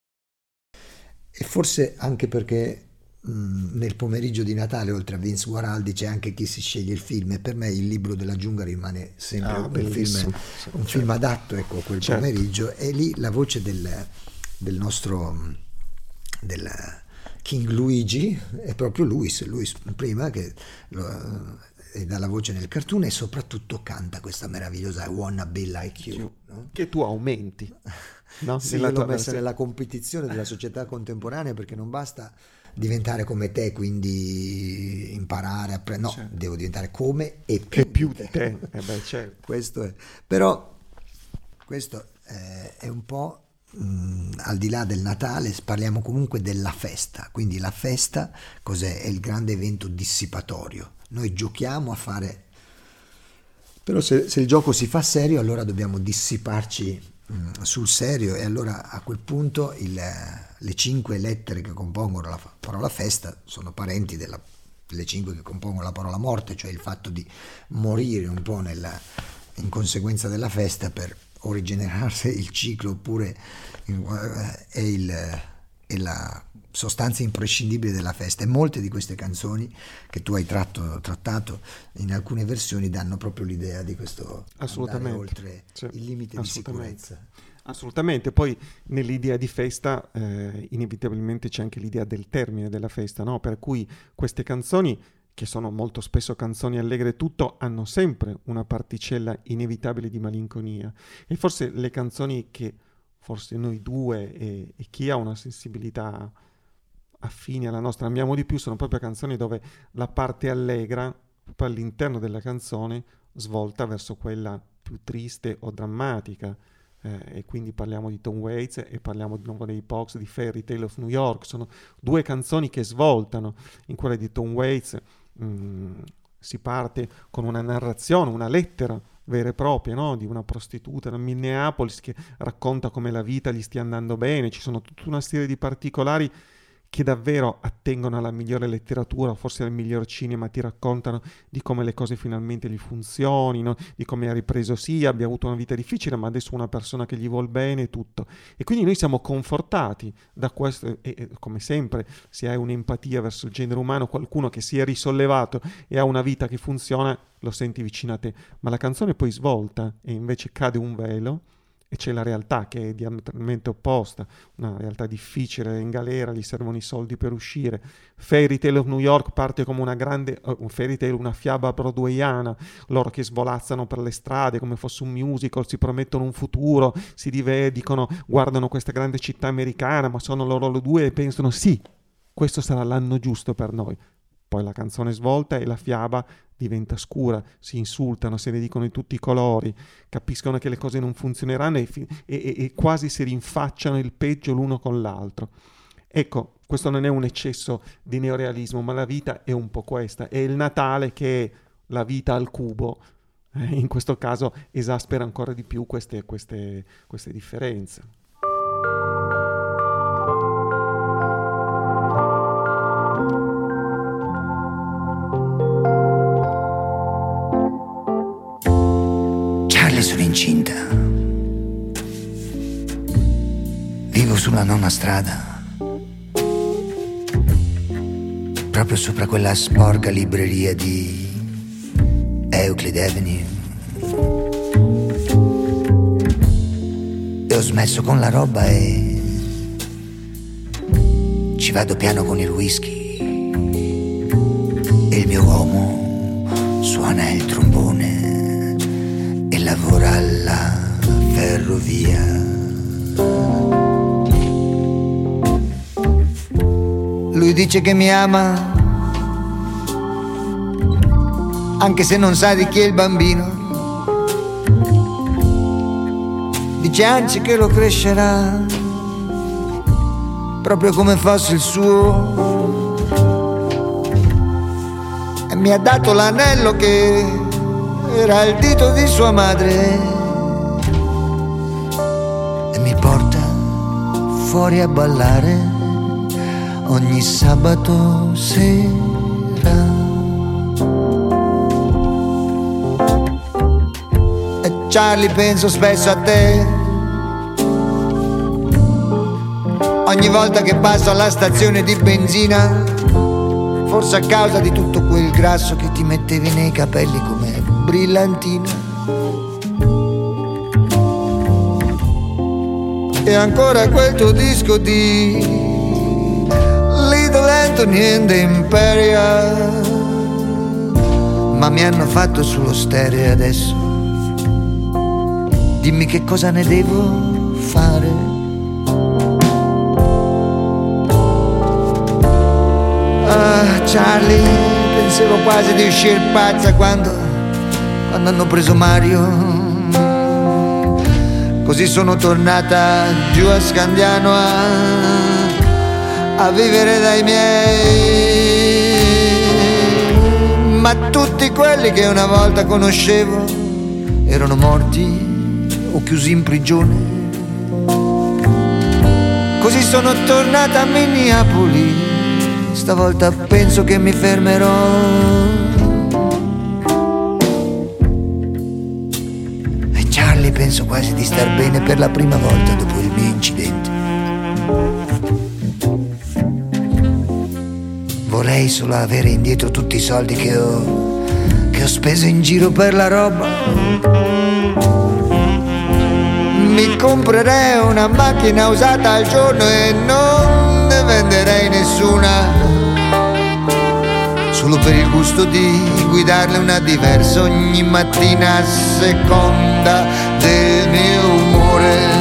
e forse anche perché nel pomeriggio di Natale, oltre a Vince Guaraldi, c'è anche chi si sceglie il film, e per me Il libro della giungla rimane sempre ah, un, film, sì, un certo. film adatto, ecco, quel certo. pomeriggio, e lì la voce del, del nostro del King Luigi è proprio Louis, Louis Prima, che lo, è dalla voce nel cartoon, e soprattutto canta questa meravigliosa I Wanna Be Like You, no? Che tu aumenti, no? Sì, io l'ho messa nella competizione della società contemporanea, perché non basta diventare come te, quindi imparare a pre- no, certo. devo diventare come e più, e più di te, eh beh, certo. Questo è, però questo eh, è un po' mh, al di là del Natale, parliamo comunque della festa, quindi la festa cos'è? È il grande evento dissipatorio, noi giochiamo a fare, però se, se il gioco si fa serio, allora dobbiamo dissiparci sul serio, e allora a quel punto il, le cinque lettere che compongono la parola festa sono parenti della, delle cinque che compongono la parola morte, cioè il fatto di morire un po' nella, in conseguenza della festa per o rigenerarsi il ciclo, oppure è il, è la sostanza imprescindibile della festa, e molte di queste canzoni che tu hai tratto, trattato in alcune versioni danno proprio l'idea di questo andare oltre sì, il limite di sicurezza. Assolutamente, poi nell'idea di festa eh, inevitabilmente c'è anche l'idea del termine della festa, no? Per cui queste canzoni, che sono molto spesso canzoni allegre e tutto, hanno sempre una particella inevitabile di malinconia, e forse le canzoni che forse noi due e, e chi ha una sensibilità affini alla nostra amiamo di più sono proprio canzoni dove la parte allegra proprio all'interno della canzone svolta verso quella più triste o drammatica, eh, e quindi parliamo di Tom Waits e parliamo di nuovo dei Pogues, di Fairy Tale of New York. Sono due canzoni che svoltano. In quella di Tom Waits mh, si parte con una narrazione, una lettera vera e propria, no? Di una prostituta da Minneapolis che racconta come la vita gli stia andando bene. Ci sono tutta una serie di particolari che davvero attengono alla migliore letteratura, forse al miglior cinema, ti raccontano di come le cose finalmente gli funzionino, di come ha ripreso, sì, abbia avuto una vita difficile, ma adesso una persona che gli vuol bene e tutto. E quindi noi siamo confortati da questo, e, e come sempre, se hai un'empatia verso il genere umano, qualcuno che si è risollevato e ha una vita che funziona, lo senti vicino a te. Ma la canzone poi svolta e invece cade un velo, e c'è la realtà che è diametralmente opposta, una realtà difficile, in galera, gli servono i soldi per uscire. Fairy Tale of New York parte come una grande, uh, un fairy tale, una fiaba broadwayana, loro che svolazzano per le strade come fosse un musical, si promettono un futuro, si dive- dicono, guardano questa grande città americana, ma sono loro due e pensano, sì, questo sarà l'anno giusto per noi. Poi la canzone svolta e la fiaba diventa scura, si insultano, se ne dicono di tutti i colori, capiscono che le cose non funzioneranno e, fi- e, e quasi si rinfacciano il peggio l'uno con l'altro. Ecco, questo non è un eccesso di neorealismo, ma la vita è un po' questa. È il Natale che è la vita al cubo, eh, in questo caso esaspera ancora di più queste, queste, queste differenze. Sono incinta. Vivo sulla nona strada, proprio sopra quella sporca libreria di Euclid Avenue. E ho smesso con la roba e ci vado piano con il whisky. E il mio uomo suona il trombone e lavora alla ferrovia. Lui dice che mi ama, anche se non sa di chi è il bambino. Dice anzi che lo crescerà, proprio come fosse il suo. E mi ha dato l'anello che era il dito di sua madre e mi porta fuori a ballare ogni sabato sera. E Charlie, penso spesso a te ogni volta che passo alla stazione di benzina, forse a causa di tutto quel grasso che ti mettevi nei capelli come brillantina. E ancora quel tuo disco di Little Anthony and the Imperial, ma mi hanno fatto sullo stereo adesso. Dimmi che cosa ne devo fare. Ah, Charlie, pensavo quasi di uscire pazza quando, quando hanno preso Mario. Così sono tornata giù a Scandiano a, a vivere dai miei. Ma tutti quelli che una volta conoscevo erano morti o chiusi in prigione. Così sono tornata a Minneapolis, stavolta penso che mi fermerò. E Charlie, penso quasi di star bene per la prima volta dopo il mio incidente. vorrei solo avere indietro tutti i soldi che ho, che ho speso in giro per la roba. Mi comprerei una macchina usata al giorno e non ne venderei nessuna, solo per il gusto di guidarne una diversa ogni mattina a seconda del mio umore.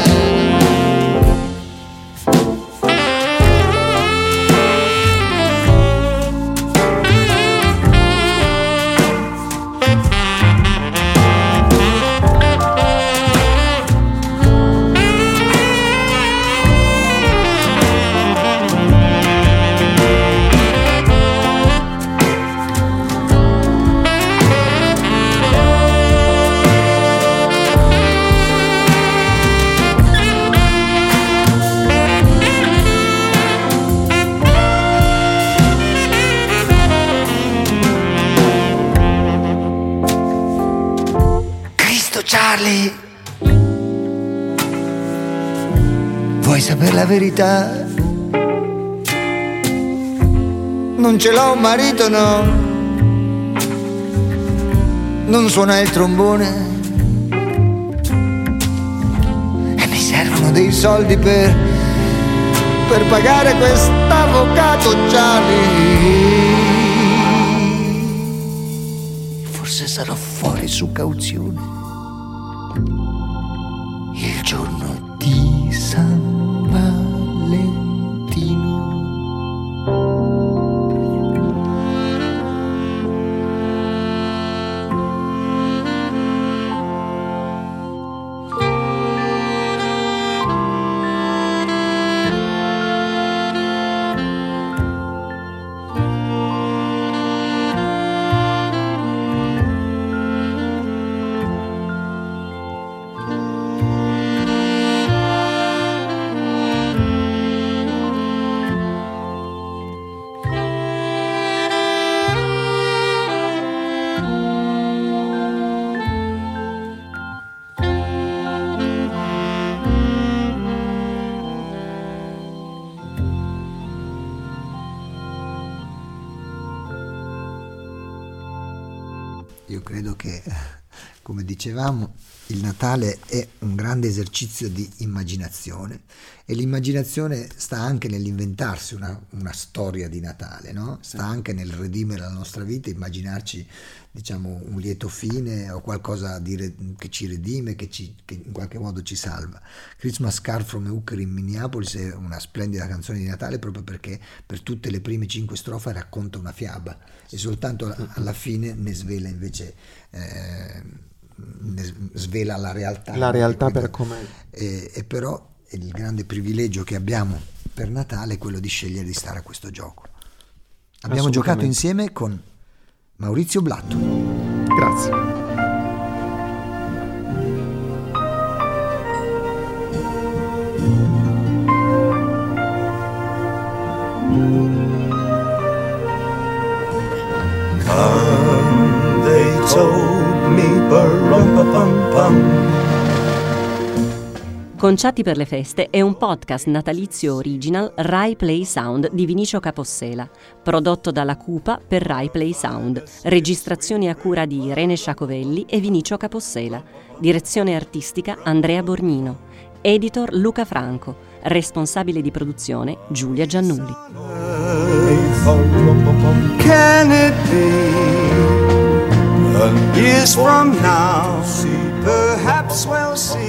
Charlie, vuoi sapere la verità? Non ce l'ho un marito, no, non suona il trombone e mi servono dei soldi per, per pagare quest'avvocato Charlie. Forse sarò fuori su cauzione il giorno di San Valentino. Io credo che, come dicevamo, il Natale è un grande esercizio di immaginazione e l'immaginazione sta anche nell'inventarsi una, una storia di Natale, no? Sta anche nel redimere la nostra vita, immaginarci, diciamo, un lieto fine o qualcosa di re, che ci redime, che, ci, che in qualche modo ci salva. Christmas Card from a Hooker in Minneapolis è una splendida canzone di Natale proprio perché per tutte le prime cinque strofe racconta una fiaba e soltanto alla fine ne svela invece eh, ne svela la realtà. La realtà per com'è. E, e però il grande privilegio che abbiamo per Natale è quello di scegliere di stare a questo gioco. Abbiamo giocato insieme con Maurizio Blatto. Grazie. Come they told me, ba-rum-pa-pum-pum. Conciati per le feste è un podcast natalizio original Rai Play Sound di Vinicio Capossela, prodotto dalla Cupa per Rai Play Sound, registrazioni a cura di Irene Sciacovelli e Vinicio Capossela, direzione artistica Andrea Borgnino, editor Luca Franco, responsabile di produzione Giulia Giannulli. Can it be years from now, perhaps we'll see